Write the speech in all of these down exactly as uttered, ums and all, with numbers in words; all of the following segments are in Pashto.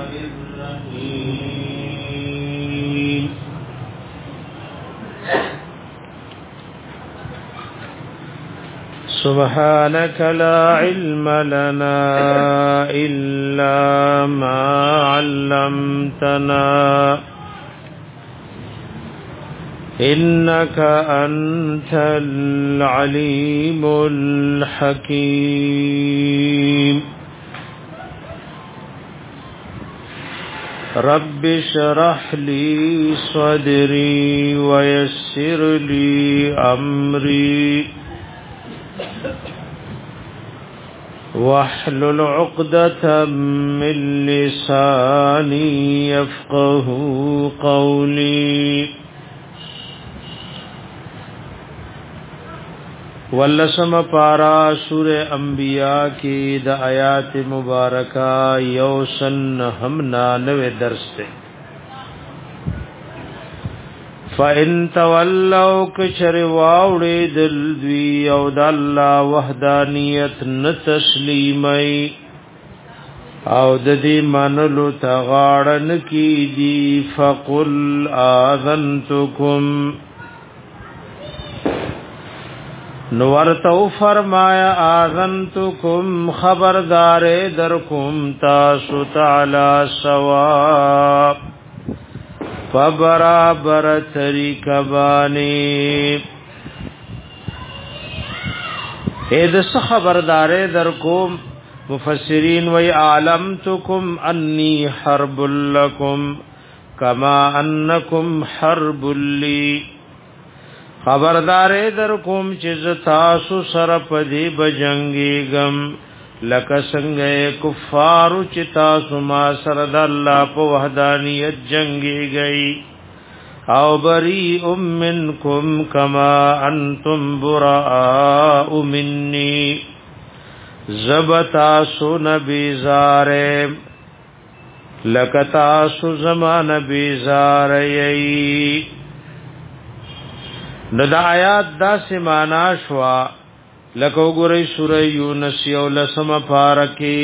الرحيم سبحانك لا علم لنا إلا ما علمتنا إنك أنت العليم الحكيم رب اشرح لي صدري ويسر لي أمري واحلل عقدة من لساني يفقه قولي ولسم پارا سورہ انبیاء کی د آیات مبارکہ یوسن ہمنا نوے درس تے فَإِن تَوَلَّوْا كَشَرِ وَاوْڑِ دِلْدُوِي يَوْدَ اللَّهِ وَحْدَانِيَتْ نَتَسْلِيمَي او ددی منلو تغاڑن کی دی فَقُلْ آذَنْتُكُمْ نورتو فرمایا آذنتکم خبردار درکم تاسو تعالی ثواب فبرابر طریق بانی ایدس خبردار درکم مفسرین وی اعلمتکم انی حرب لکم کما انکم حرب لی خبردار در کوم چې تاسو سره پدی بجنګي غم لکه څنګه کفار چې تاسو ما سره د الله په وحدانیت جنګي گئی او بری منکم کما انتم براء مني زبتا سو نبی زاره لکتا سو زمان نبی زاره نو دا آیات دا سمانا شوا لکو گرئی سورہ یونس یو لسم پارکی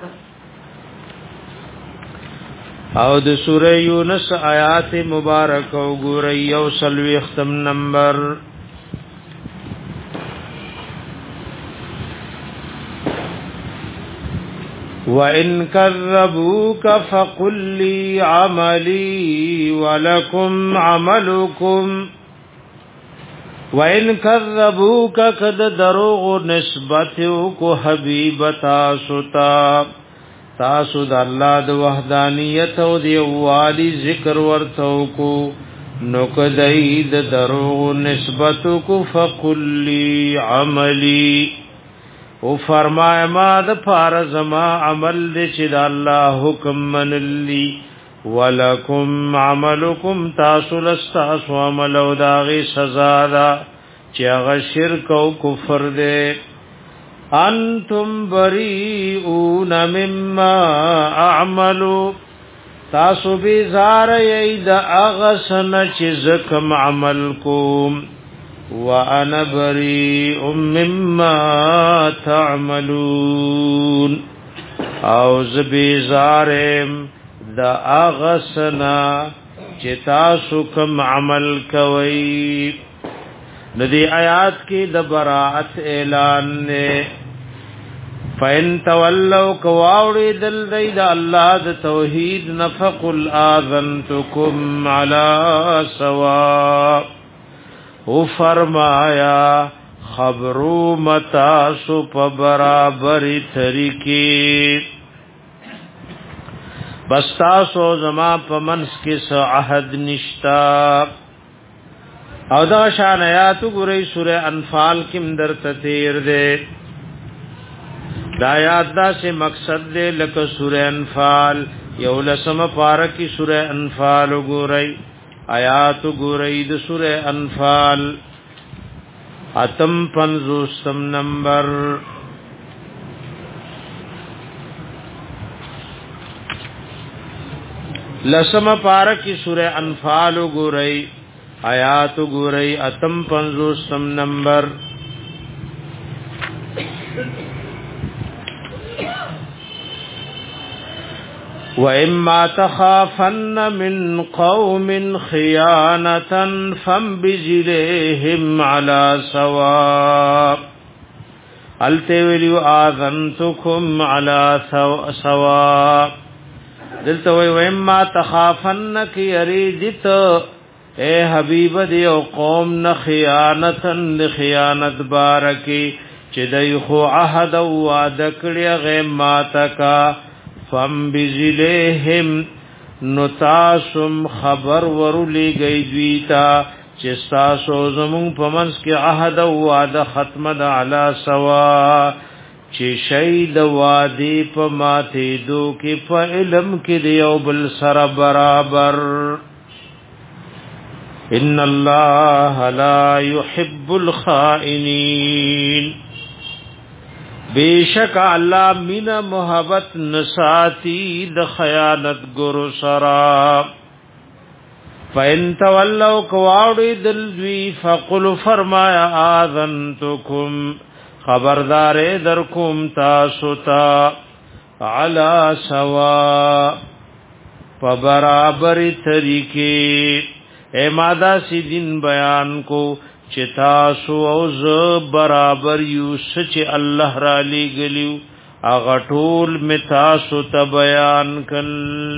او دا سورہ یونس آیات مبارکو گرئی یو سلوی اختم نمبر وَإِن كَذَّبُوكَ فَقُل لِّي عَمَلِي وَلَكُمْ عَمَلُكُمْ وَإِن كَذَّبُوكَ قَدْ دَرُوغ نسبتو کو حبیب تاسو تا تاسو د الله د وحدانیت او دی والی ذکر ورتو کو نو کدی د دروغ نسبتو کو فقل لی عملی او فرمای ما د فارز ما عمل دې چې د الله حکم منلی ولکم عملکم تاسو لستاسو عمل او داغی سزا دا چی اغا شرک و کفر دے انتم بریئون مما اعملو تاسو بیزار یید اغسن چی زکم عمل کوم وانا بریئ مما تعملون او زبیزارم دا اغسنا چتا سکم عمل کوي ندی آیات کی د براءت اعلان نے فین تولوا کواوری دل دی دا اللہ د توحید نفقل آذنتکم علی سوا او فرمایا خبرو متاسو پا برابری طریقی بس تاسو زما په منس کې سو عهد نشتا او دا شان آیات ګورې سورہ انفال کې مندر تیر دے دا آیات دا سے مقصد دے لکه سورہ انفال یو لسم پارکی سورہ انفال ګورې آیات ګورې د سورہ انفال اتم پنځوستم نمبر لسم پارکی سورہ انفال ګورئ آیات ګورئ اتم پنځوستم نمبر وَإِمَّا تَخَافَنَّ مِنْ قَوْمٍ خِيَانَةً فَانبِذْ إِلَيْهِمْ عَلَى سَوَاءٍ التویلو آذنتکم علی سواء دلته وی وَإِمَّا تَخَافَنَّ کی یریدت اے حبیب دیو قوم نه خیانتن خیانت بارکی چې دای خو عهد او وعده کړی غیر ماتکا فانبذ إلیہم نتاسم خبر ورلی گئی دویتا چې تاسو زمون په منځ کې عهد او وعده ختم ده علی سوا چې شید وادي په ماته دو کې په علم کې دی او بل سره برابر ان الله لا يحب الخائنين بیشک الله مینا محبت نساتی د خیانت ګرو سرا فین تولوا کواڑی دل دوی فقل فرمایا آذنتکم خبردار درکم تاسو تا علی سوا فبرابر طریقے اے مادا سی دین بیان کو چتا سو او ز برابر یو سچ الله را لګلیو اغه ټول متا سو ته بیان کل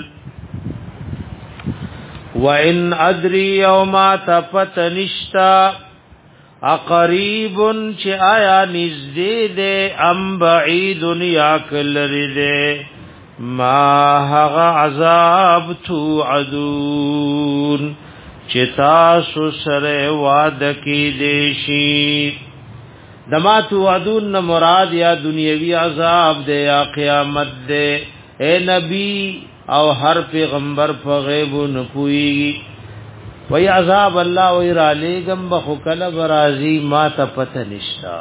وان ادری یوما تفتنشتا اقریب چ آیا نزدې دے ام بعید یا کلری دے ما هغه عذاب توعدون چتا سو سره وعد کی دیشی دمات وعدون مراد یا دنیوی عذاب دے یا قیامت دے اے نبی او ہر پیغمبر په غیب نپوئی وی عذاب اللہ وی را لیگم بخو کلب رازی ما تا پتہ نشتا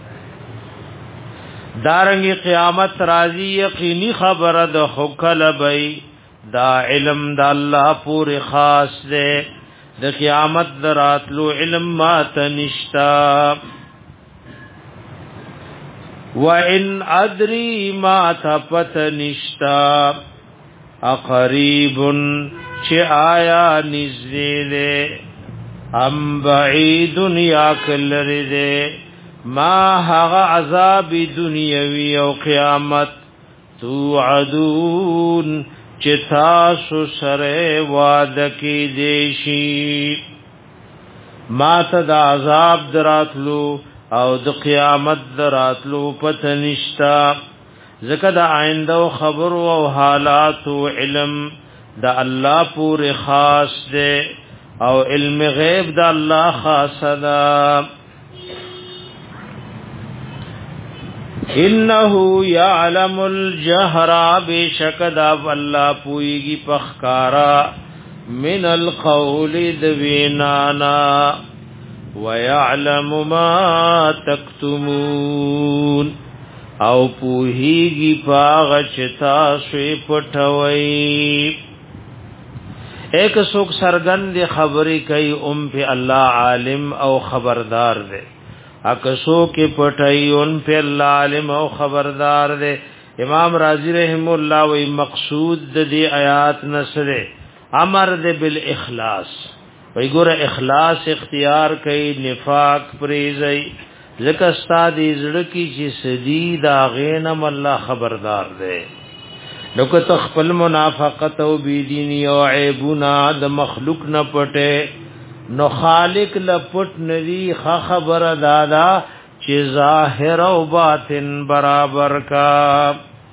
دارنگی قیامت رازی یقینی خبر دا خو کلبی دا علم دا اللہ پوری خاص دے د قیامت دراتلو علم ما تنشتا وان ادری ما تپت نشتا اقریب چه آیا نزدیده ام بعید یا کلرده ما هغ عذاب دنیاوی او قیامت توعدون چتا سو سره وعده کی دیشی ما ته د عذاب دراتلو او د قیامت دراتلو پته نشتا زکه د آینده خبر او حالات او علم د الله پور خاص ده او علم غیب د الله خاص ده انه يعلم الجهر بشکد الله پویږي پخکارا من القول ذوینانا ويعلم ما تكتمون او پویږي پاغ چتا سوی پټوي ایک سوک سرګند خبرې کوي ام په الله عالم او خبردار دی اکسو کې پټایون په الله عالم او خبردار دے امام رازی رحم الله وی مقصود د دې آیات نسره امر دے بالاخلاص وی ګوره اخلاص اختیار کړي نفاق پریزي ځکه استاد زړه کې چې سدید اغینم الله خبردار دے نو که تخپل منافقت او بيدینی او عیبنا د مخلوق نه پټه نو خالق لپټ ندی خبر دادا چې ظاهر او باطن برابر کا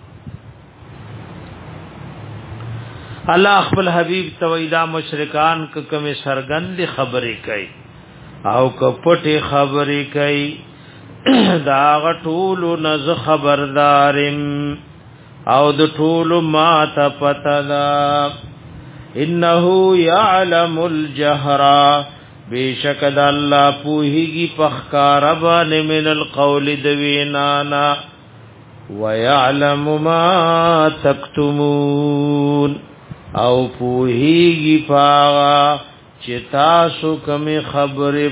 الله خپل حبیب تویدا مشرکان ک کمی سرګند خبرې کوي او کپټه خبرې کوي دا غټول نز خبردارم او د ټول ما ته پتلا انه يعلم الجهر بشکد الله پوهیږي پخکار باندې من القول دوینانا ويعلم ما تكتمون او پوهیږي پاغا چې تاسو کوم خبره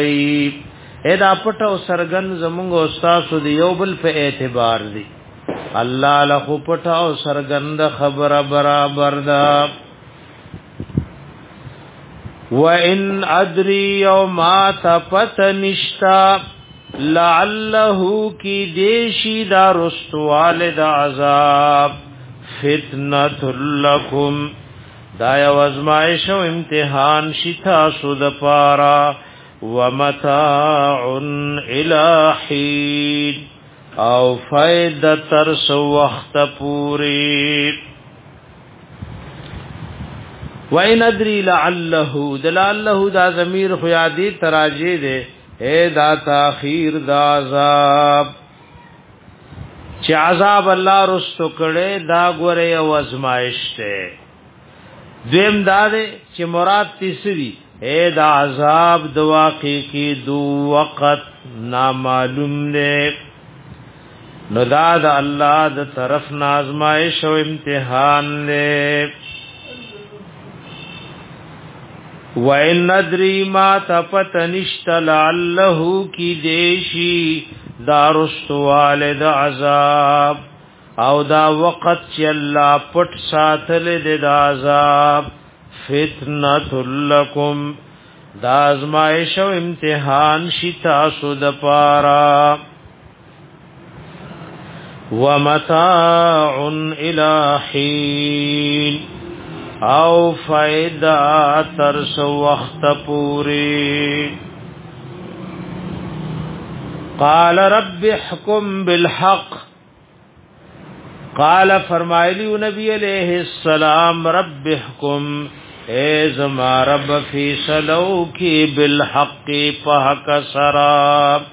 پټوي اې دا پټو سرګن زمونږ استاد دی یو بل په اعتبار دی الله له پټاو سرګند خبره برابر ده. وَإِنْ أَدْرِي يَوْمَا تَپَتَنِشْتَا لَعَلَّهُ کی دیشی دا رستوال دا عذاب فتنة لکم دا یو ازمائش و امتحان شتا سود پارا ومتاع الى حین او فائدہ ترس وقت پوری. وَإِنْ أَدْرِي لَعَلَّهُ دلالله دا ضمیر خیادی تراجی دے اے دا تاخیر دا عذاب چه عذاب اللہ رستو کڑے دا گورے او ازمائش تے. دویم دا دے چه مراد تیسری اے دا عذاب دواقی کی دو وقت نامعلوم دے نو دا دا اللہ دا طرف نازمائش و امتحان دے. وَإِنْ نَدْرِي مَا تَپَتَنِشْتَ لَعَلَّهُ کی دیشی دارست والد عذاب او دا وقت چی اللہ پٹ ساتل دے دا عذاب فتنة لکم دا ازمائش و امتحان شتا سود پارا ومتاع الى حین او فائدہ ترس وقت پوری. قال رب احکم بالحق قال فرمایلی نبی علیہ السلام رب احکم اے زما رب فیصلو کی بالحق پاک سراب.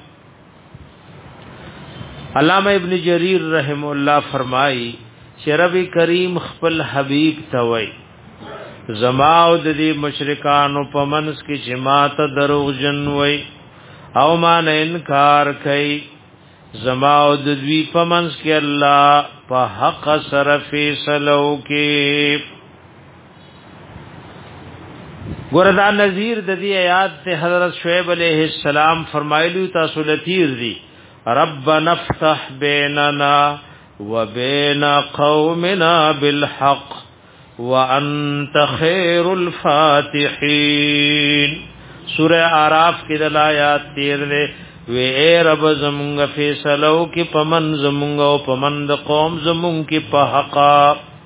علامہ ابن جریر رحم اللہ فرمائی چې رب کریم خپل حبیب توي زما او د دې مشرکانو په منس کې چې ماته دروغ جن وای او ما نه انکار کوي زما او د دوی په منس کې الله په حق سره فیصلو کې. ګوردا نذیر د دې آیات ته حضرت شعیب علیہ السلام فرمایلی تاسو لتیر دی ربنا افتح بیننا وبین قومنا بالحق وانت خیر الفاتحین. سورہ اعراف کی دل آیات تیر دے وی اے رب زمونږ فیصلو کی پمن زمونږ او پمند قوم زمونږ کی په حقا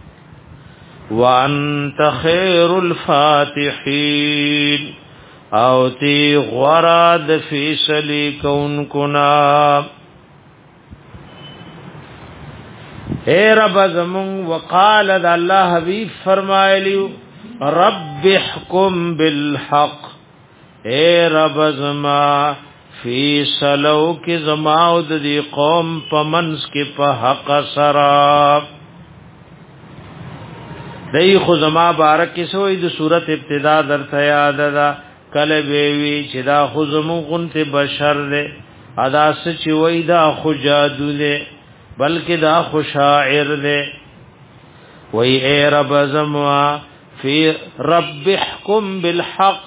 وانت خیر الفاتحین او تی غراد فیصلی کون کنا. اے رب زمون وقال د الله حبیب فرمایلی رب احکم بالحق اے رب زما فیصلو کی زما او د دې قوم په منس کې په حق سرا. دای خو زما بارک سوې د صورت ابتدا درته یاد ده کله وی چې دا خو زمون غنت بشر ده ادا سچ وې دا خو جادو ده بلکہ دا خوشاعر دے وی اے رب زموا فی رب احکم بالحق.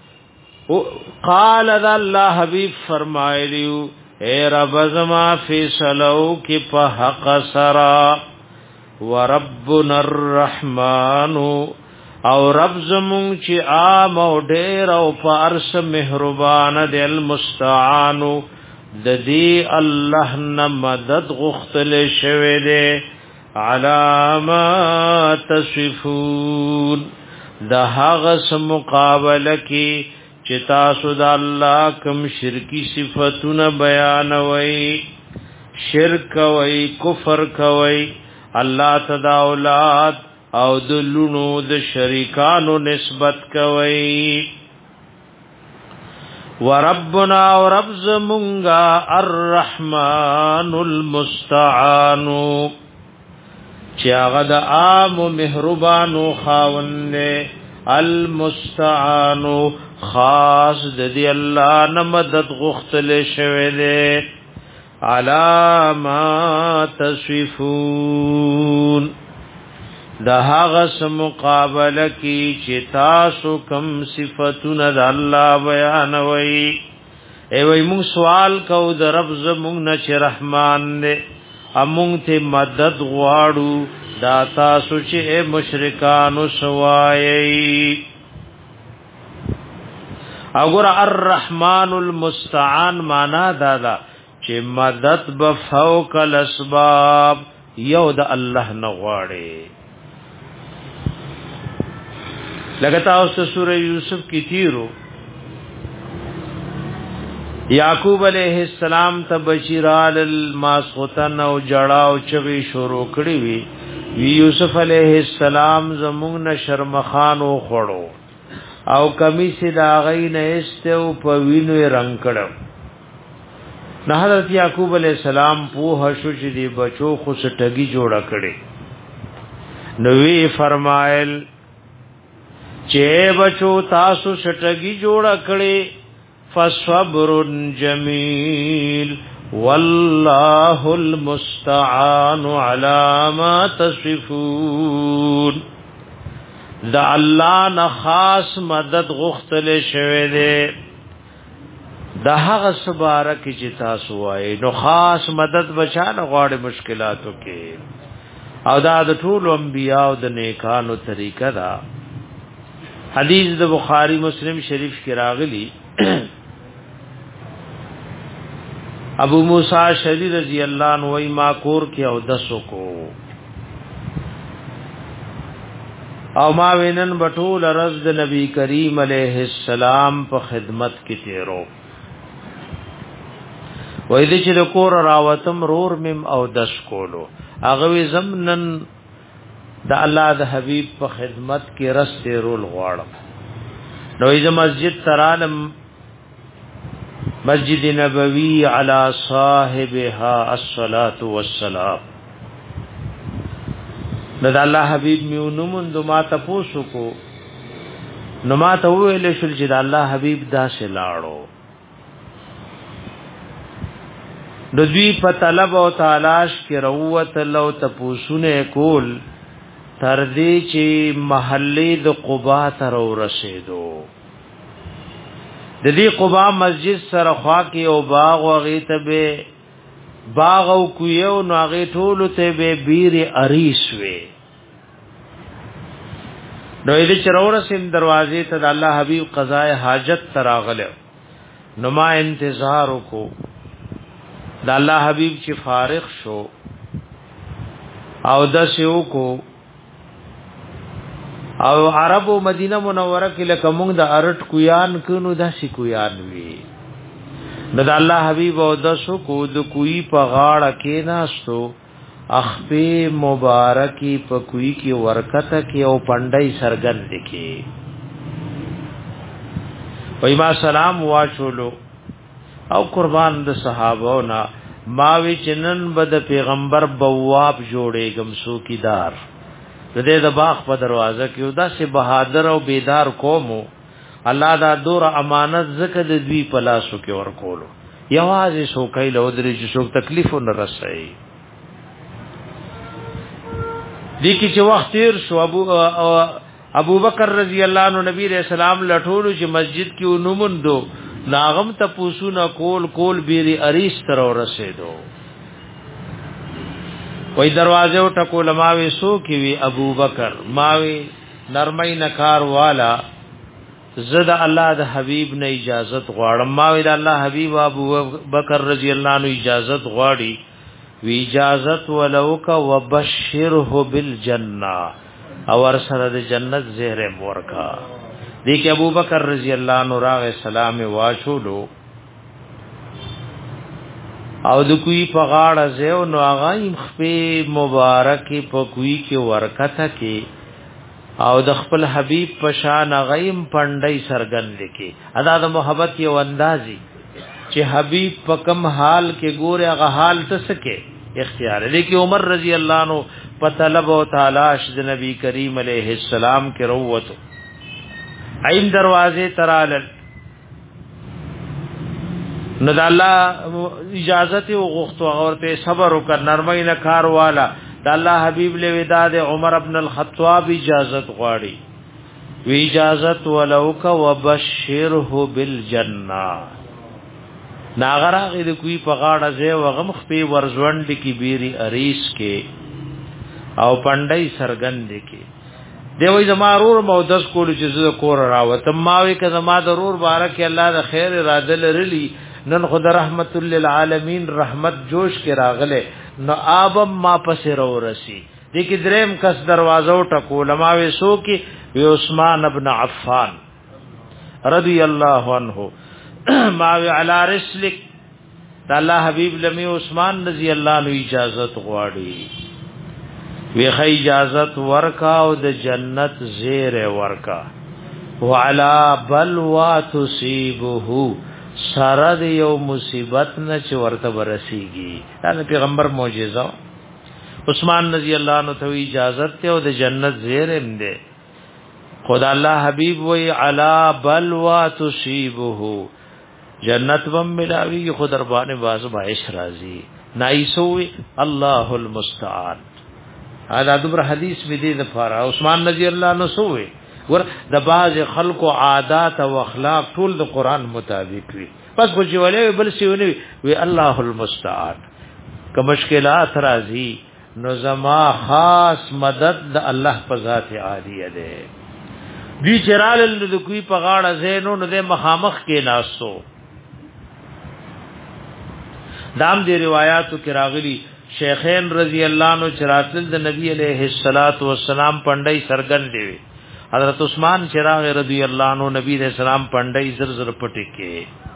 قال دا اللہ حبیب فرمائلیو اے رب زما فیصلو کی پا حق سرا وربنا الرحمن او رب زمون چی آم او دیر او پا عرص مہربان دے المستعانو د دې الله نه مدد غختل شوه دې علامات تصفون د هغه سم مقابله کې چې تاسو د الله کوم شرکی صفاتونه بیانوي شرک کوي کفر کوي الله تدا اولاد او د لونو د شریکانو نسبت کوي. وربنا ورب زمونگا الرحمن المستعان چی آغا دا آم و مہربانو خاوننے المستعان خاص دی اللہ نمدد غختل شویدے علامات تصفون دا هغه مقابله کی چې تاسو کم صفاتونه د الله بیانوي. ای وای مون سوال کو د رب زمون نه چې رحمان دې امون ته مدد غواړو دا تاسو چې مشرکانو سوایي اگر الرحمن المستعان معنا دادا چې مدد بفوق الاسباب یو د الله نه غواړي لکه تاسو سورہ یوسف کی تیرو یعقوب علیہ السلام ته بشیرال الماسختن او جړاو چوي شروع کړی وی وی یوسف علیہ السلام زمونږ نه شرمخانو خړو او کمی سي دا غي نه استو په وینو رنگ کړو نه حضرت یعقوب علیہ السلام په هشو چې دی بچو خو سټګي جوړه کړي نو وی فرمایل چې بچو تاسو سټګي جوړه کړي فصبر جمیل والله المستعان على ما تصفون دا الله نه خاص مدد غختل شوه دے دا هغه سبارک چې تاسو وای نو خاص مدد بچانه غواړي مشکلاتو کې او دا د ټول انبیاء او د نیکانو طریقه دا حدیث د بخاری مسلم شریف کې راغلی ابو موسی شری رضی اللہ عنہ وی ما کور کې او دسو کو او ما وینن بټول رز د نبی کریم علیہ السلام په خدمت کې تیرو وای دې چې د کور راوتم رور مم او دس کولو هغه زمنن د الله د حبیب په خدمت کې رس تیرول غواړم نو د مسجد ترالم مسجد نبوی علی صاحبها الصلاة والسلام نو الله حبیب میونو مند ما تاسو کو نو ما ته ویل شل چې الله حبیب داسې لاړو د دوی په طلب او تلاش کې روت لو تپوسونه کول تر دې چې محلې د قباء تر ورسېدو د دې قباء مسجد سره خوا کې او باغ او غیته به باغ او کویو نو هغه ټول ته به بیر اریس وي نو دې چرور سیم دروازې ته د الله حبیب قضاء حاجت تراغله نو ما انتظار وکړو د الله حبیب چې فارغ شو او د سیو کو او عربو مدینه منوره کې لکه موږ د ارټ کویان کونو د سی کویان وی نو د الله حبیب او د سو کو د کوی په غاړه کې ناستو اخفی مبارکی په کوی کې ورکته کې او پندای سرګن دکی وای ما سلام واچولو او قربان د صحابو نا ماوی چنن بد پیغمبر بواب جوړې گم سو کی دار د دې د باغ په دروازه کې ودا سه بہادر او بیدار قومو الله دا دور امانت زکه د دوی په لاسو کې ورکولو یوازې سو کایله ودرې چې څوک تکلیف نه رسي دي کې چې وخت تیر شو ابو ابو بکر رضی الله عنه نبی رسول الله لټولو چې مسجد کې ونومندو ناغم ته پوسونه کول کول بیری اریس تر ورسېدو وای دروازه او ټکول ماوي سو کی وی ابو بکر ماوي نرمای نکار والا زد الله د حبیب نه اجازت غواړم ماوي د الله حبیب ابو بکر رضی الله عنه اجازت غواړي وی اجازت ولوک وبشره بالجنه او ورسره د جنت زهره مورکا دې کې ابو بکر رضی الله عنه راغ سلام واچولو او د کوی په غاړه زو نو هغه خپې مبارک په کوی کې ورکته کې او د خپل حبیب په شان غیم پندای سرګن لیکي ادا د محبت یو اندازي چې حبیب په کم حال کې ګوره هغه حال تسکه اختیار لیکي عمر رضی الله عنه په طلب او تلاش د نبی کریم علیه السلام کې روته عین دروازه ترالل نو د الله اجازت او غوښتو اورته صبر وکړ نرمۍ نه کار والا د الله حبیب له وداد عمر ابن الخطاب اجازت غواړي وی اجازت ولوک وبشره بالجنه ناغراغ د کوی په غاړه زه وغم خپې ورزوند کی بیری اریس کې او پندای سرګند کې دی وای زمارور مودس کول چې زه کور راوتم ما وی که زما ضرور بارک الله د خیر اراده لرلی نن خدای رحمت للعالمین رحمت جوش کې راغله نو آبم ما پسې رو رسی دې کې دریم کس دروازو ټکول ما وی سو کې وی عثمان ابن عفان رضی الله عنه ما وی علی رسلک د الله حبیب لمی عثمان رضی الله عنه اجازت غواړي وی خی اجازت ورکا او د جنت زیر ورکا وعلا بلوا تصيبه سرد یو مصیبت نه چې ورته ورسیږي دا پیغمبر معجزه عثمان رضی الله عنه ته اجازت ته او د جنت زیر هم ده خدا الله حبیب وی علا بلوا تصيبه جنت بم ملاوی خود دربان باز بایش راضی نایسوی الله المستعان دا دبر حدیث می دی د فارا عثمان رضی الله عنه سوې ور د باز خلق او عادات او اخلاق ټول د قران مطابق وي بس خو چې ولې بل سی ونی وی الله المستعان که مشکلات راځي نو زما خاص مدد د الله په ذات عالیه ده دی چرال د کوی په غاړه زینو نو د مخامخ کې ناسو دام دی روایتو کې راغلي شیخین رضی اللہ عنہ چراتل د نبی علیہ الصلات والسلام پندای سرګن دی حضرت عثمان چراغ رضی اللہ عنہ نبی علیہ السلام پندای زر زر پټی کې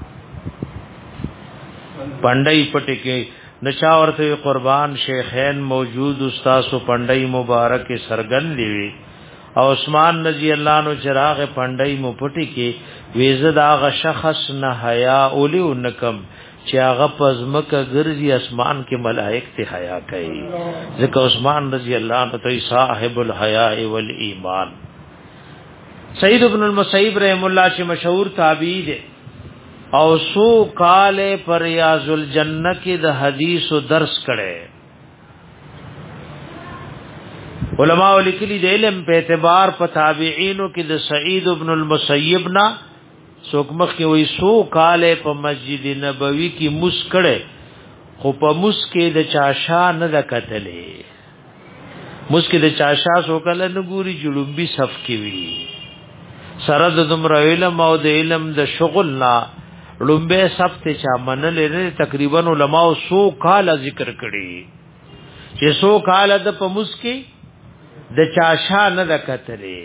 پندای پټی کې نشا ورته قربان شیخین موجود استاد پندای مبارک سرګن دی او عثمان رضی اللہ عنہ چراغ پندای مو پټی کې ویزد هغه شخص نه حیا اولی ونکم چې هغه پزمکه ګرځي اسمان کې ملائک ته حیا کوي ځکه عثمان رضی الله عنه ته صاحب الحیاء والایمان سید ابن المسیب رحم الله چې مشهور تابعی دی او سو کال پر ریاض الجنہ کې د حدیث او درس کړي علماء لیکلي د علم په اعتبار په تابعینو کې د سعید ابن المسیب نا سوکمخ کې وای سو کاله په مسجد نبوي کې مسکړه خو په مسکې د چاشا نه د کتلې مسکې د چاشا سو کله نه ګوري جلومبي صف کې وی سره د دمر علم او د علم د شغل لا لومبه صف ته چا منلې نه تقریبا علماء سو کاله ذکر کړي چې سو کاله د په مسکې د چاشا نه د کتلې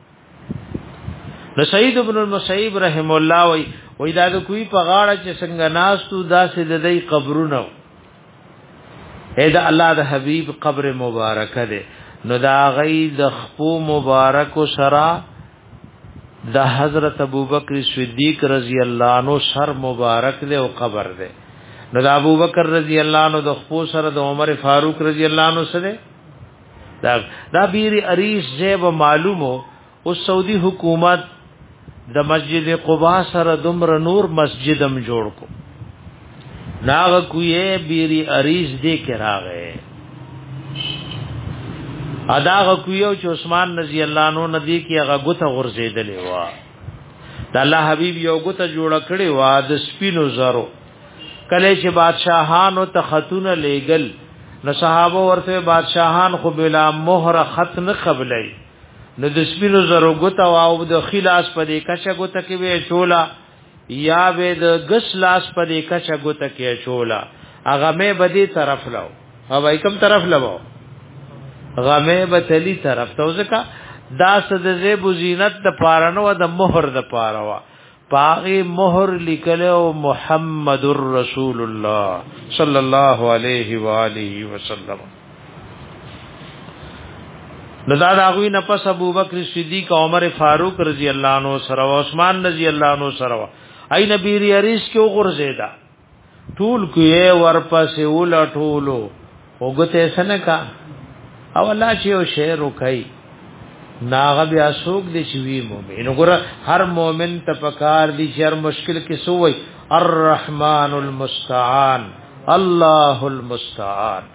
نو سید ابن المسیب رحم الله وی وی دا د کوی په غاړه چې څنګه ناستو داسې د دې قبرونو اې دا الله د حبیب قبر مبارک ده نو دا غي د خپو مبارک سرا د حضرت ابوبکر صدیق رضی الله عنه سر مبارک ده او قبر ده نو د ابوبکر رضی الله عنه د خپو سره د عمر فاروق رضی الله عنه سره دا دا بیری اریس زیب معلومو او سعودي حکومت د مسجد قباء سره دمر نور مسجدم جوړ کو ناغ کوی بیری اریز دې کراغه اداغ کویو چې عثمان رضی الله عنه ندی کې هغه غته غرزیدلې وا د الله حبیب یو غته جوړ کړي وا د سپینو زرو کله چې بادشاہانو ته خطونه لېګل نو صحابه ورته بادشاہان خو بلا مهر خط نه قبلای نو د سپینو زرو غته او د خلاص په دې کچه غته کې وې چولا یا به د غس لاس په دې کچه غته کې چولا هغه مې بدی طرف لاو او کوم طرف لاو غمه بتلی طرف ته ځکه دا صد زیب زینت د پارانو د مہر د پاروا پاغي مہر لیکلو محمد رسول الله صلی الله علیه و آله وسلم نزاد اغوی نفس ابوبکر صدیق عمر فاروق رضی الله عنه سره عثمان رضی الله عنه سره ای نبی ریس کې وګرځیدا ټول کې ورپسې ول ټولو وګته سنکا او الله چې یو شعر وکي ناغه بیا سوق دي چې وی مؤمن وګوره هر مؤمن ته پکار دي چې هر مشکل کې سوې الرحمن المستعان الله المستعان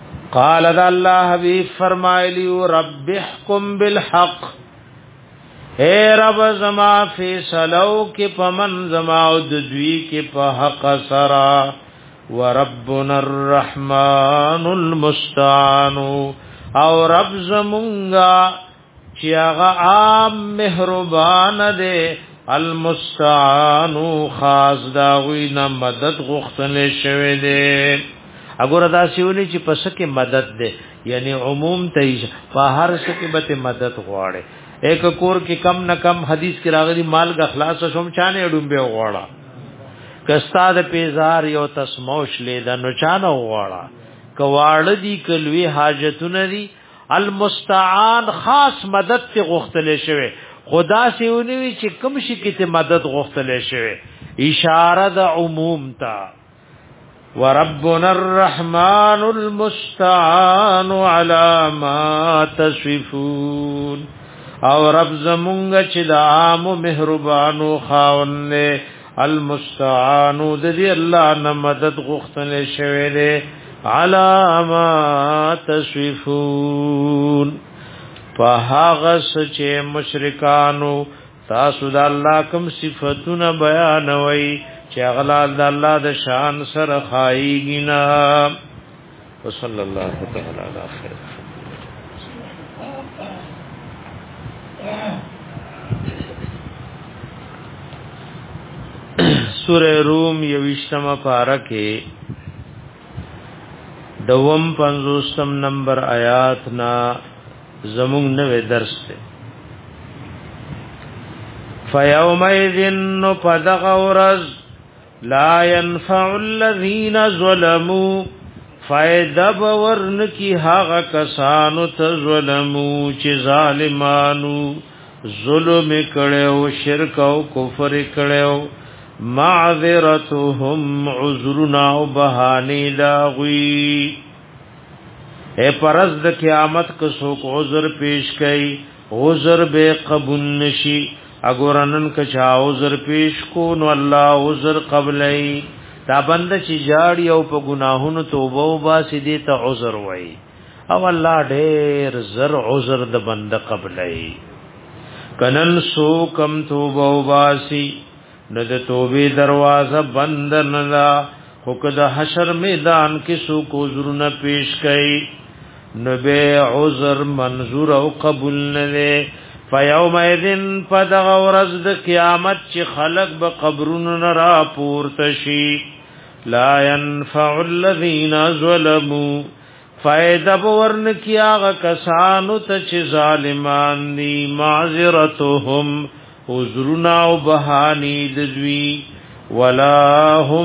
قال ذا الله حبيب فرمایلی رب احكم بالحق اے رب زما فیصلو کی پمن زما او دوی کی په حق سرا وربنا الرحمن المستعان او رب زمونگا چی اغا عام مہربان دے المستعان خاص داوینا مدد غختن شوی دے اگر ادا سیولی چی پسکی مدد دے یعنی عموم تیش پا ہر سکی بت مدد غواڑے ایک کور کی کم نہ کم حدیث کی راغلی مال کا خلاص شوم چانے ډومبه غواړه کستاد پیزار یو تسموش لیدا نو چانه غواړه کواړه دی کلوی حاجتونه دی المستعان خاص مدد ته غختل شوی خدا سی ونی چې کوم شي کې ته مدد غختل شوی اشاره د عموم تا وربنا الرحمن المستعان على ما تصفون او رب زمونږ چې د عام مهربانو خاون المستعان د دې الله نه مدد غوښتل شوی دی علامات تصفون فهغه چې مشرکانو تاسو د الله کوم صفاتونه بیانوي چې اغلا د الله د شان سره خایګی نه وصلی الله تعالی علی خیر سورہ روم یوشتم پارکه دوم پنځوستم نمبر آیات نا زمون نوې درس ته فیومئذ فدغورز لا ينفع الذين ظلموا فائدہ ورن کی هغه کسانو ته ظلمو چې ظالمانو ظلم کړو شرک او کفر کړو معذرتهم عذرنا او بهانه لاغوی اے پرز د قیامت کو څوک عذر پیش کړي عذر به قبول نشي اګورنن کچا عذر پیش کو نو الله عذر قبلای دا بند چې جاړي او په ګناهونو توبه او باسي دي ته عذر وای او الله ډېر زر عذر د بند قبلای کنن سو کم توبه او باسي نو د توبې دروازه بند نه لا خو کده حشر میدان کې سو کو عذرونه پیش کړي نو به عذر منظور او قبول نه لې فیومئذ فدغ ورځ د قیامت چې خلق به قبرونو نه را پورته شي لا ينفع الذين ظلموا فائدہ ورن کیاغه کسانو ته چې ظالمان دي معذرتهم عذرنا او بهانی دزوی ولا هم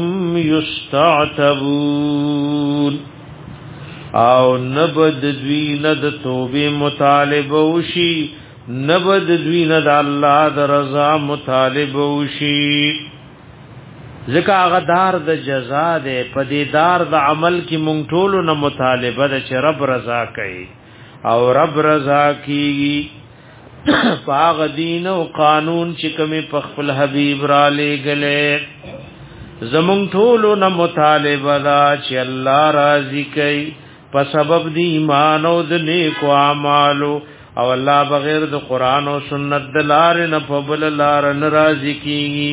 یستعتبون او نبد دوی ند توبه مطالبه وشي نبد دوی ند الله د رضا مطالبه وشي ځکه هغه دار د جزا ده پدیدار د عمل کی مونږ ټول نه مطالبه ده چې رب رضا کوي او رب رضا کیږي پاغ دین او قانون چې کومه په خپل حبیب را لګلې زمون ټولو نه مطالبه دا چې الله راضي کوي په سبب دی ایمان او د نیکو اعمالو او الله بغیر د قران او سنت د لار نه په بل لار ناراضي کیږي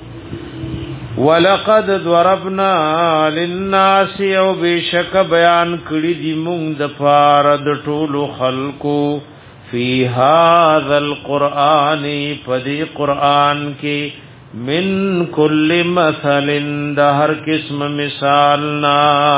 ولقد ضربنا للناس او بشک بیان کړی دی مونږ د فار د ټولو خلقو فی هذا القرآن فدی قرآن کی من کل مثل دا هر قسم مثالنا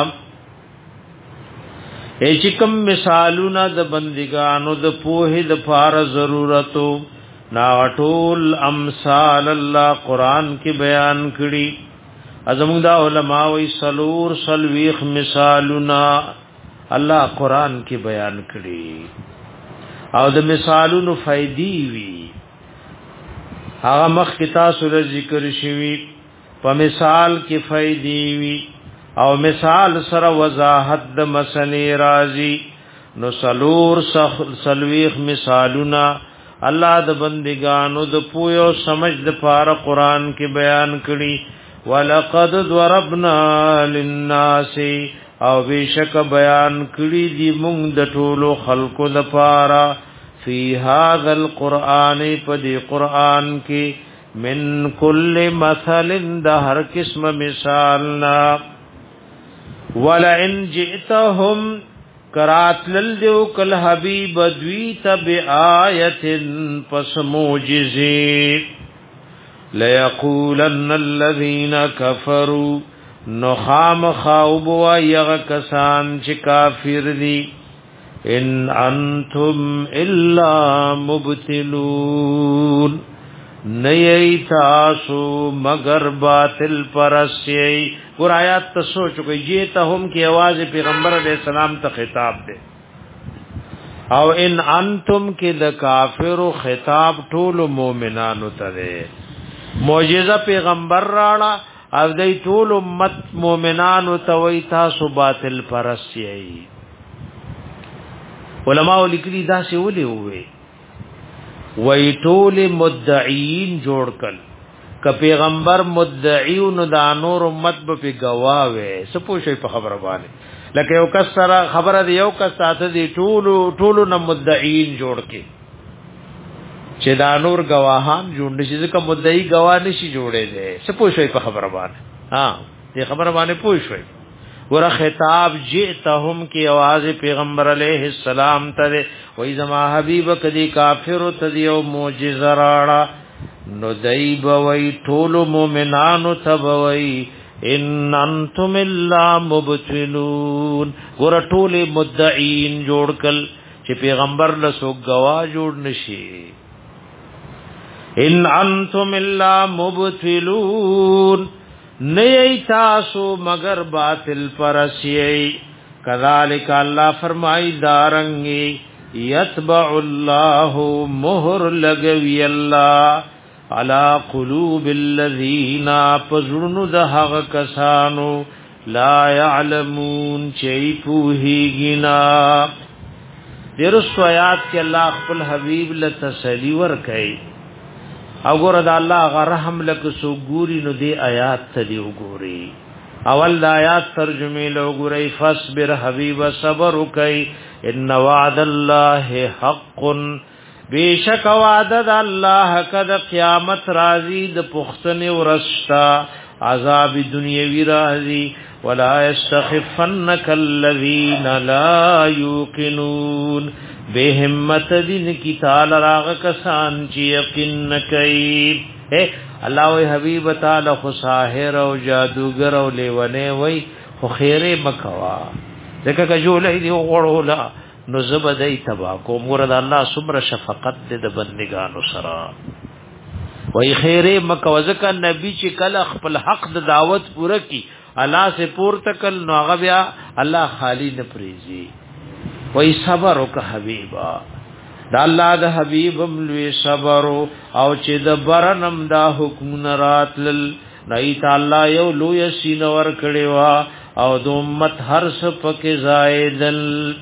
اے چکم مثالونا د بندگانو د پوه د فار ضرورتو نا ټول امثال الله قرآن کی بیان کړي ازمون دا علماء وی سلور سلویخ مثالونا الله قرآن کی بیان کړي او د مثالونو فائدې وی هغه مخ کی تاسو له ذکر شوی په مثال کې فائدې وی او مثال سره وضاحت د مسلې راځي نو سلور سلويخ مثالونه الله د بندگانو د پویو سمجھ د پاره قران کې بیان کړي ولقد ضربنا للناس او بیشک بیان کړي دی مونږ د ټولو خلقو د پاره فی هذا القرآن پدی قرآن کی من کل مثل د هر قسم مثالنا ولئن جئتهم کرات للذو کل حبیب دویت بآیت پس موجزی لیقولن الذین کفروا نخام خواب و یغ کسان چی کافر دی ان انتم الا مبتلون نئی تاسو مگر باطل پرسیئی گر آیات تا سوچو کہ جیتا ہم کی آواز پیغمبر علیہ السلام تا خطاب دے او ان انتم کی دا کافر خطاب طول مومنانو تا دے معجزہ پیغمبر رانا او دی طول امت مومنانو تا وی تاسو باطل پرسیئی علماء لکلی دا سے ولی ہوئے وی طول مدعین جوڑ کل که پیغمبر مدعیو نو دا نور امت با پی گواوے سپوشوی پا خبر بانے لکه یو کس سره خبره دی یو کس ساته دی ټولو ټولو نه مدعین جوړ کې چې دا نور گواهان جوړ نشي ځکه مدعی گواه نشي جوړې دي سپوشوی په خبره باندې ها دې خبره باندې پوښوي ور خطاب جئتهم کی आवाज پیغمبر علیہ السلام ته وای زما حبیب کدی کافر ته دیو معجزه راړه نو دایب وای ټول مومنانو تبوي ان انتم الا مبتلون ور ټول مدعين جوړ کل چې پیغمبر له سو گواه جوړ نشي ان انتم الا مبتلون نئی تاسو مگر باطل پرسیئی کذالک اللہ فرمائی دارنگی یتبع اللہ مہر لگوی اللہ علی قلوب الذین پزرن دہغ کسانو لا یعلمون چی پوہی گنا درست آیات کے اللہ خپل حبیب لتسلی ورکئی او ګور د الله غ رحم لک سو ګوري نو دی آیات ته دی وګوري اول د آیات ترجمه له ګوري فصبر حبیب صبر کوي ان وعد الله حق بیشک وعد د الله کده قیامت راځي د پختنه ورستا عذاب دنیوی راځي ولا یستخفنک الذین لا یوقنون بے همت دین کی تعالی راغ کسان چی یقین نکئی اے اللہ و حبیب تعالی خو ساحر او جادوگر او لیونے وی خو خیره مکوا دکا کجولی دی غړولا نو زبدی تبا کو مرد اللہ سمر شفقت دے د بندگانو سرا وی خیره مکوا زکا نبی چی کل خپل حق د دعوت پورا کی اللہ سے پور تکل نو آغا بیا اللہ خالی نپریزی وای صبر وک حبیبا دا الله د حبیبم لوی صبر او چې د برنم دا حکم نراتل نای تعالی یو لوی سینور کړي وا او د امت هر څه پکې زائدل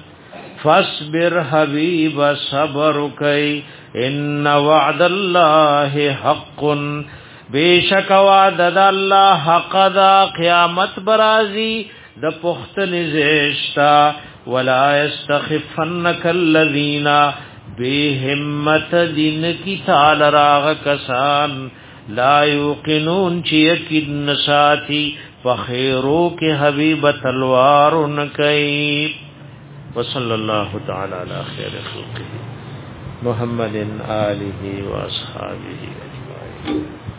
فاصبر حبیب صبر کوي ان وعد الله حق بیشک وعد د الله حق دا قیامت برازي د پختن زیشتا ولا يستخفنك الذين بهمت دین کی تعالی راغ کسان لا یوقنون چی یقین ساتھی فخیرو کے حبیب تلوار نکئی وصلی اللہ تعالی علی خیر خلقہ محمد آلہ و اصحابہ اجمعین.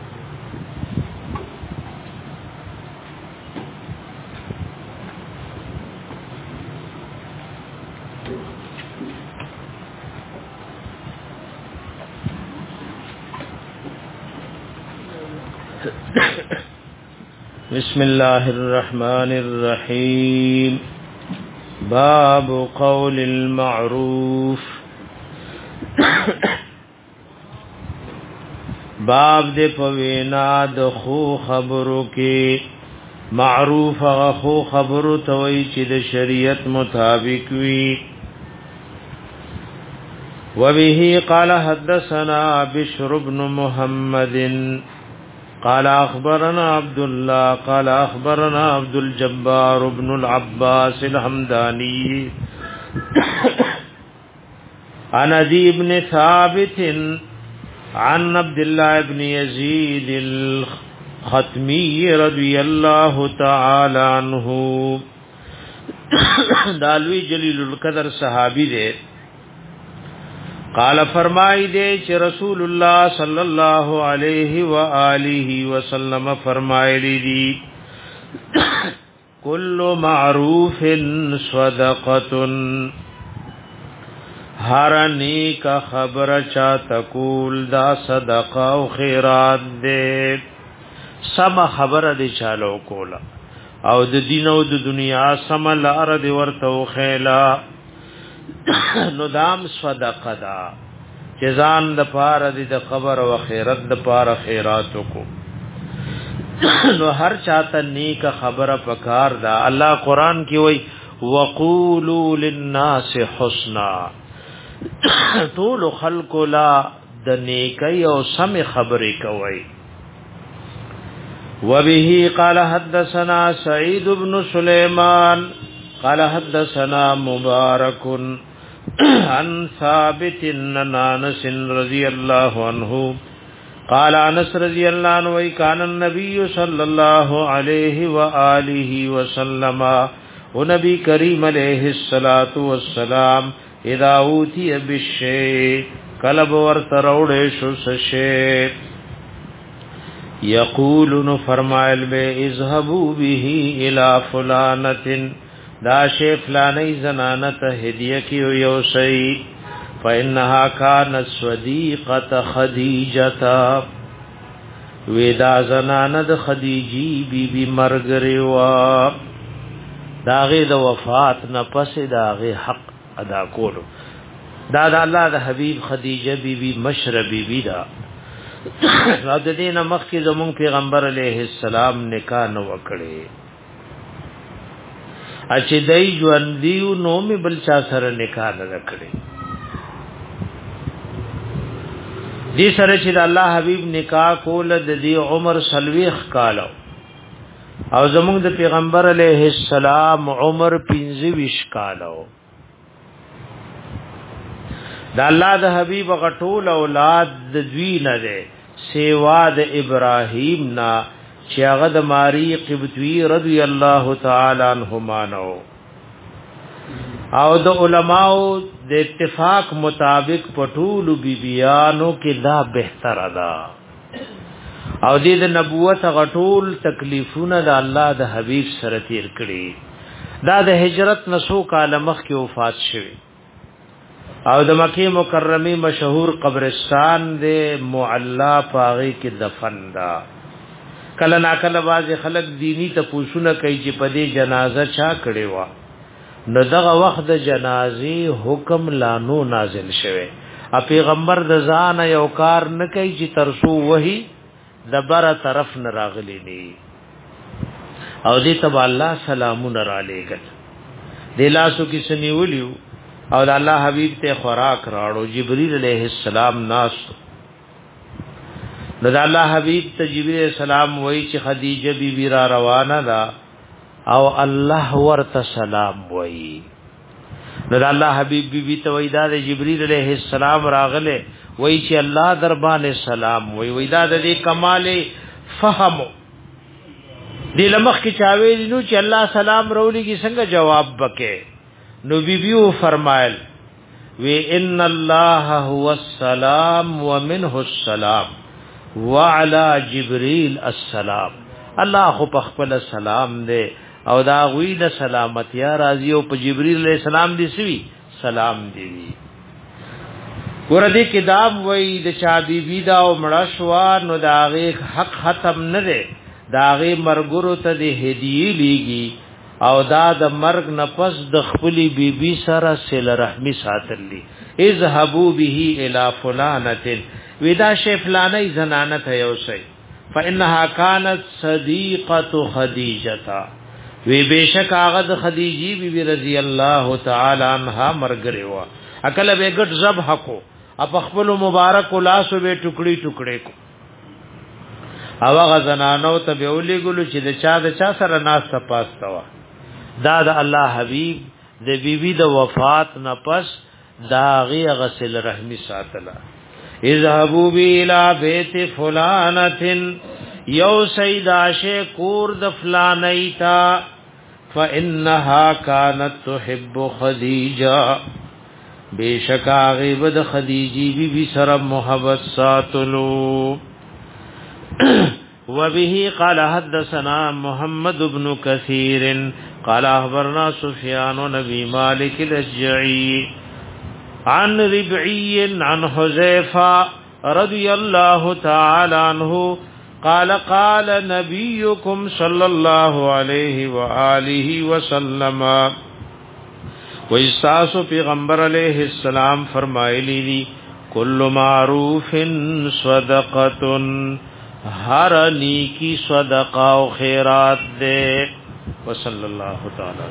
بسم الله الرحمن الرحيم باب قول المعروف باب دې پوینا د خو خبرو کې معروف خو خبرو توي چې د شریعت مطابق وي. وبه قال حدثنا بشر بن محمد قال اخبرنا عبد الله قال اخبرنا عبد الجبار بن العباس الحمداني عن ابي ابن ثابت عن عبد الله ابن يزيد الختمي رضي الله تعالى عنه دالوی جلیل القدر صحابی دے قال فرمائی دے چې رسول الله صلی الله علیه و آله وسلم فرمایلی دی کل معروف صدقه هر نیک خبر چا تقول دا صدقه او خیرات دے سم خبر دی چالو کولا او د دین او د دنیا سم لار دی ورته خیلا نو دام صدقه دا جزان د پاره د قبر او خیرت د پاره خیرات کو نو هر چاته نیک خبره پکار دا الله قران کې وای وقولوا للناس حسنا طول خلق لا د نیکی او سم خبرې کوي وبه قال حدثنا سعيد بن سليمان قال حدثنا مبارك عن ثابت بن انس رضي الله عنه قال انس رضي الله عنه كان النبي صلى الله عليه واله وسلم ونبي كريم عليه الصلاه والسلام اذا اوتي بالشيء قلب ورتروړې شو سشه یقولون فرمایل به اذهبوا به الى فلانه دا شی فلانی زنانه هدیه کیو یو شی فانها كانت صديقه خدیجه ودا زنانه د خدیجی بی بی مرګري وا داغه د وفات نه پس داغه حق ادا کولو دا د الله د حبیب خدیجه بی بی مشربی بی دا را د دینه مخکې زمون پیغمبر علیه السلام نکاح نو وکړي اچ دای ژوند دیو نو می بل چا سره نکاح نه وکړي دې سره چې د الله حبیب نکاح کول د دې عمر سلويخ کالو او زمون د پیغمبر علیه السلام عمر پنځه ویش کالو د الله د حبیب غټول اولاد د دوی نه ده سیوا د ابراهیم نا چې هغه د ماری قبطی رضی الله تعالی عنهما نو او د علماو د اتفاق مطابق پټول بیبیانو کې دا بهتر ده او د نبوت غټول تکلیفونه د الله د حبیب سره تیر کړي دا د هجرت نسو کاله مخ کې وفات شوه او د مکه مکرمه مشهور قبرستان دی معلا پاغي کې دفن دا کله نا کله باز خلق دینی ته پوښونه کوي چې په دې جنازه چا کړي وا نو دغه وخت د جنازي حکم لانو نازل شوه ا پیغمبر د ځان یو کار نه کوي چې ترسو وਹੀ دبره طرف نه راغلی ني او دې تبع الله سلامون را لېګل دلاسو کې سنیولیو او د الله حبیب ته خوراک راړو جبرئیل علیہ السلام ناس نو د الله حبیب ته جبرئیل السلام وای چې خدیجه بی بی را روانه ده او الله ورته سلام وای نو د الله حبیب بی بی ته وای دا د جبرئیل علیہ السلام راغله وای چې الله دربانه سلام وای وای دا د کمال فهم دی لمخ کی چاوي نو چې الله سلام رولي کی څنګه جواب وکې نو بیبیو فرمایل وی ان الله هو السلام ومنه السلام وعلى جبريل السلام الله خو په خپل سلام دے او دا غوی د سلامتی راضی او په جبريل علیہ السلام دی سوی سلام دی ورته کتاب وای د چا بیبی دا او مړه شوا نو دا غي حق ختم نه ده دا غي مرګورو ته دی هدیه لیږي او دا د مرگ نفس د خپلی بی بی سره سل رحمی ساتلی اذهبوا به الى فلانه ودا شی فلانه زنانه ته یو شی فانها كانت صديقه خدیجه وی بشک هغه د خدیجی بی بی رضی الله تعالی عنها مرګره وا اکل به ګټ ذبح کو اپ خپل مبارک لاسو به ټوکړي ټوکړي کو او هغه زنانو ته به ولي ګلو چې د چا د چا سره ناس تپاستوا دا د الله حبیب د بیبي د وفات نه پس داغي غسل رحمی ساتلا اذهبوا بی الى بیت فلانه یو سیداشه کور د فلانیتا فانها كانت تحب خدیجه بیشکا غیبد خدیجی بی بی سر محبت ساتلو وبه قال حدثنا محمد بن كثير قال اخبرنا سفيان نبي مالك الاشجعي عن ربعي عن حذيفه رضي الله تعالى عنه قال قال نبيكم صلى الله عليه واله وسلم وإستاسو پیغمبر علیہ السلام فرمائلی دی کل معروف صدقتن ہر نیکی صدقہ و خیرات دے وصلی اللہ تعالی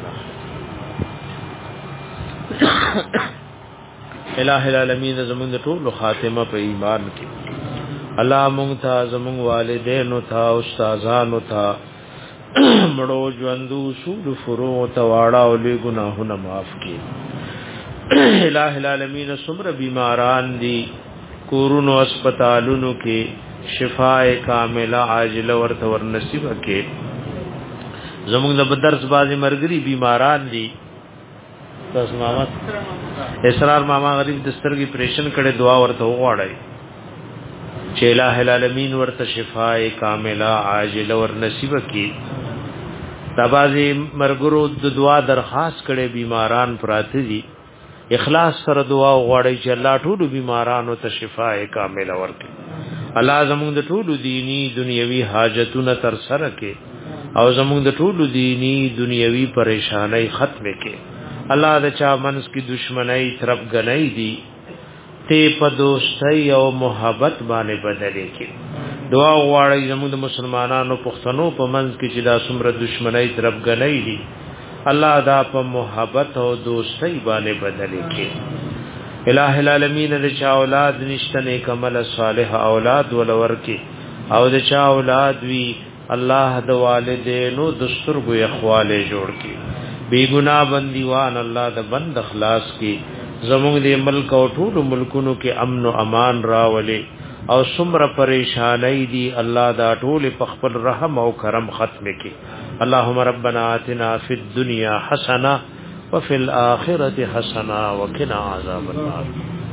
الہ العالمین زمون ټول خاتمه په ایمان کې الله مونږ ته زمون والدینو ته استادانو ته مړو ژوندو سود فرو تواړه او له ګناهونو معاف کړي الہ العالمین سمر بیماران دي کورونو هسپتالونو کې شفاء کامله عاجله ورته ور نصیب کړي زموږ د بدرس بازي مرګري بیماران دي تاسو ماما اسرار ماما غریب دسترګي پریشن کړي دعا ورته وغواړي چې الہ العالمین ورته شفاء کامله عاجله ور نصیب کړي تبازی مرګرو د دعا درخواست کړي بیماران پراته دي اخلاص سره دعا وغواړي چې الله ټول بیمارانو ته شفاء کامله ورکړي الله زموږ د ټول دینی دنیوي حاجتونه تر سره کړي او زموږ د ټول دینی دنیوي پریشانای ختم کړي الله د چا منس کی دشمنی طرف غنۍ دي ته په دوستۍ او محبت باندې بدلې کړي دعا غواړي زموږ د مسلمانانو پښتنو په منځ کې چې دا څومره دشمنی طرف غنۍ دي الله دا په محبت او دوستۍ باندې بدلې کړي الہ العالمین د چا اولاد نشته نیک عمل صالح اولاد ولور کې او د چا اولاد وی الله د والدینو دستورګو اخواله جوړ کړي بی ګناه بندیوان الله د بند اخلاص کې زموږ د ملک او ټول ملکونو کې امن او امان راولي او سمره پریشانای دي الله دا ټول په خپل رحم او کرم ختم کړي اللهم ربنا آتنا فی الدنيا حسنه وفي الاخره حسنه وقنا عذاب النار